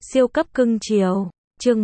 Siêu cấp cưng chiều. Chương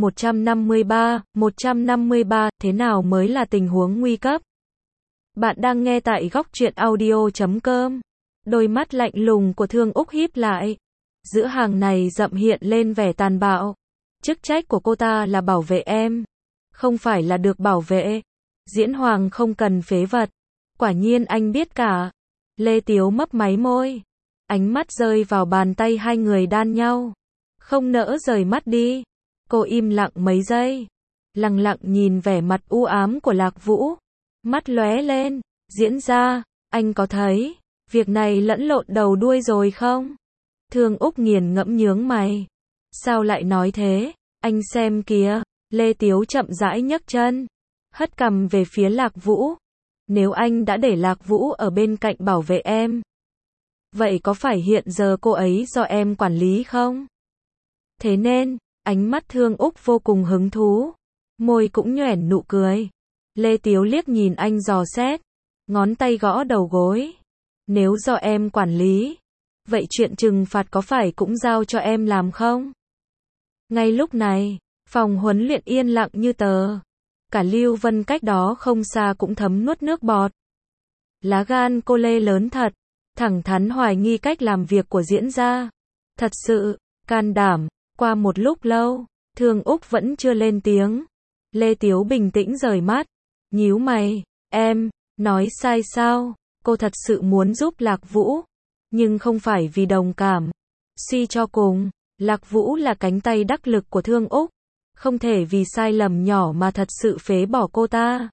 153, thế nào mới là tình huống nguy cấp? Bạn đang nghe tại góc truyện audio.com. Đôi mắt lạnh lùng của Thương Úc híp lại. Giữa hàng này rậm hiện lên vẻ tàn bạo. Chức trách của cô ta là bảo vệ em, không phải là được bảo vệ. Diễn Hoàng không cần phế vật. Quả nhiên anh biết cả. Lê Tiếu mấp máy môi. Ánh mắt rơi vào bàn tay hai người đan nhau. Không nỡ rời mắt đi. Cô im lặng mấy giây. Lặng lặng nhìn vẻ mặt u ám của Lạc Vũ. Mắt lóe lên. Diễn ra, anh có thấy việc này lẫn lộn đầu đuôi rồi không? Thương Úc nghiền ngẫm nhướng mày. Sao lại nói thế? Anh xem kìa. Lê Tiếu chậm rãi nhấc chân, hất cằm về phía Lạc Vũ. Nếu anh đã để Lạc Vũ ở bên cạnh bảo vệ em, vậy có phải hiện giờ cô ấy do em quản lý không? Thế nên, ánh mắt Thương Úc vô cùng hứng thú, môi cũng nhoẻn nụ cười. Lê Tiếu liếc nhìn anh dò xét, ngón tay gõ đầu gối. Nếu do em quản lý, vậy chuyện trừng phạt có phải cũng giao cho em làm không? Ngay lúc này, phòng huấn luyện yên lặng như tờ. Cả Lưu Vân cách đó không xa cũng thấm nuốt nước bọt. Lá gan cô Lê lớn thật, thẳng thắn hoài nghi cách làm việc của Diễn gia. Thật sự, can đảm. Qua một lúc lâu, Thương Úc vẫn chưa lên tiếng. Lê Tiếu bình tĩnh rời mắt, nhíu mày. Em nói sai sao? Cô thật sự muốn giúp Lạc Vũ, nhưng không phải vì đồng cảm. Suy cho cùng, Lạc Vũ là cánh tay đắc lực của Thương Úc, không thể vì sai lầm nhỏ mà thật sự phế bỏ cô ta.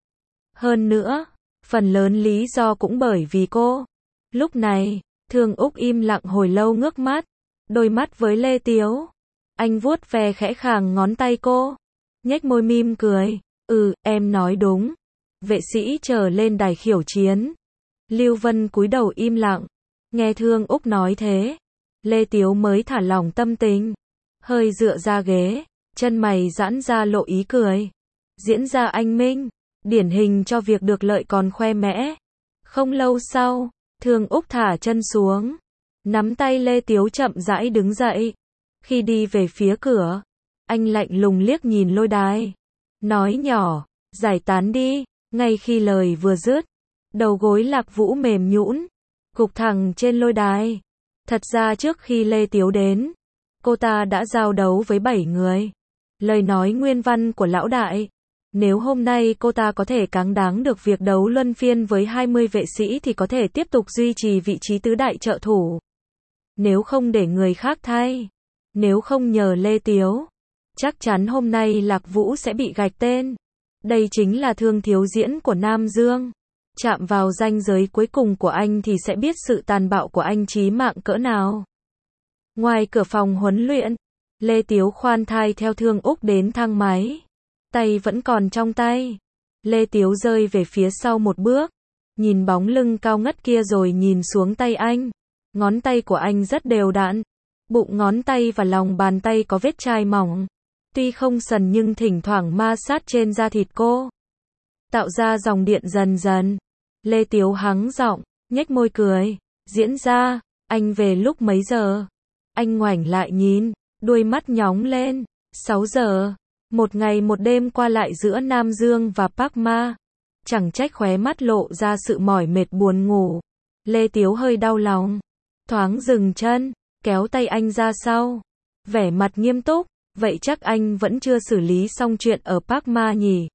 Hơn nữa, phần lớn lý do cũng bởi vì cô. Lúc này, Thương Úc im lặng hồi lâu ngước mắt, đôi mắt với Lê Tiếu. Anh vuốt ve khẽ khàng ngón tay cô, nhếch môi mỉm cười. Em nói đúng. Vệ sĩ trở lên đài khiêu chiến. Lưu Vân cúi đầu im lặng. Nghe Thương Úc nói thế, Lê Tiếu mới thả lỏng tâm tình, hơi dựa ra ghế, chân mày giãn ra lộ ý cười. Diễn ra anh minh, điển hình cho việc được lợi còn khoe mẽ. Không lâu sau, Thương Úc thả chân xuống, nắm tay Lê Tiếu chậm rãi đứng dậy. Khi đi về phía cửa, anh lạnh lùng liếc nhìn lôi đài, nói nhỏ, giải tán đi. Ngay khi lời vừa dứt, đầu gối Lạc Vũ mềm nhũn, gục thẳng trên lôi đài. Thật ra trước khi Lê Tiếu đến, cô ta đã giao đấu với 7 người. Lời nói nguyên văn của lão đại, nếu hôm nay cô ta có thể cáng đáng được việc đấu luân phiên với 20 vệ sĩ thì có thể tiếp tục duy trì vị trí tứ đại trợ thủ. Nếu không để người khác thay, nếu không nhờ Lê Tiếu, chắc chắn hôm nay Lạc Vũ sẽ bị gạch tên. Đây chính là Thương thiếu diễn của Nam Dương. Chạm vào ranh giới cuối cùng của anh thì sẽ biết sự tàn bạo của anh chí mạng cỡ nào. Ngoài cửa phòng huấn luyện, Lê Tiếu khoan thai theo Thương Úc đến thang máy. Tay vẫn còn trong tay. Lê Tiếu rơi về phía sau một bước, nhìn bóng lưng cao ngất kia rồi nhìn xuống tay anh. Ngón tay của anh rất đều đặn. Bụng ngón tay và lòng bàn tay có vết chai mỏng. Tuy không sần nhưng thỉnh thoảng ma sát trên da thịt cô, tạo ra dòng điện dần dần. Lê Tiếu hắng giọng, nhếch môi cười. Diễn ra, anh về lúc mấy giờ? Anh ngoảnh lại nhìn, đuôi mắt nhóng lên. 6 giờ. Một ngày một đêm qua lại giữa Nam Dương và Park Ma. Chẳng trách khóe mắt lộ ra sự mỏi mệt buồn ngủ. Lê Tiếu hơi đau lòng, thoáng dừng chân, kéo tay anh ra sau, vẻ mặt nghiêm túc. Vậy chắc anh vẫn chưa xử lý xong chuyện ở Park Ma nhỉ?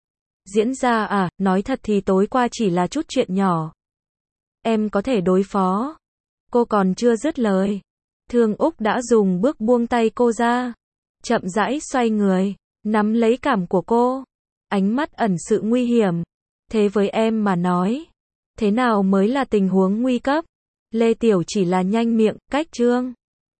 Diễn ra à, nói thật thì tối qua chỉ là chút chuyện nhỏ. Em có thể đối phó. Cô còn chưa dứt lời, Thương Úc đã dùng bước buông tay cô ra, chậm rãi xoay người, nắm lấy cằm của cô, ánh mắt ẩn sự nguy hiểm. Thế với em mà nói, thế nào mới là tình huống nguy cấp? Lê Tiểu chỉ là nhanh miệng, cách trương.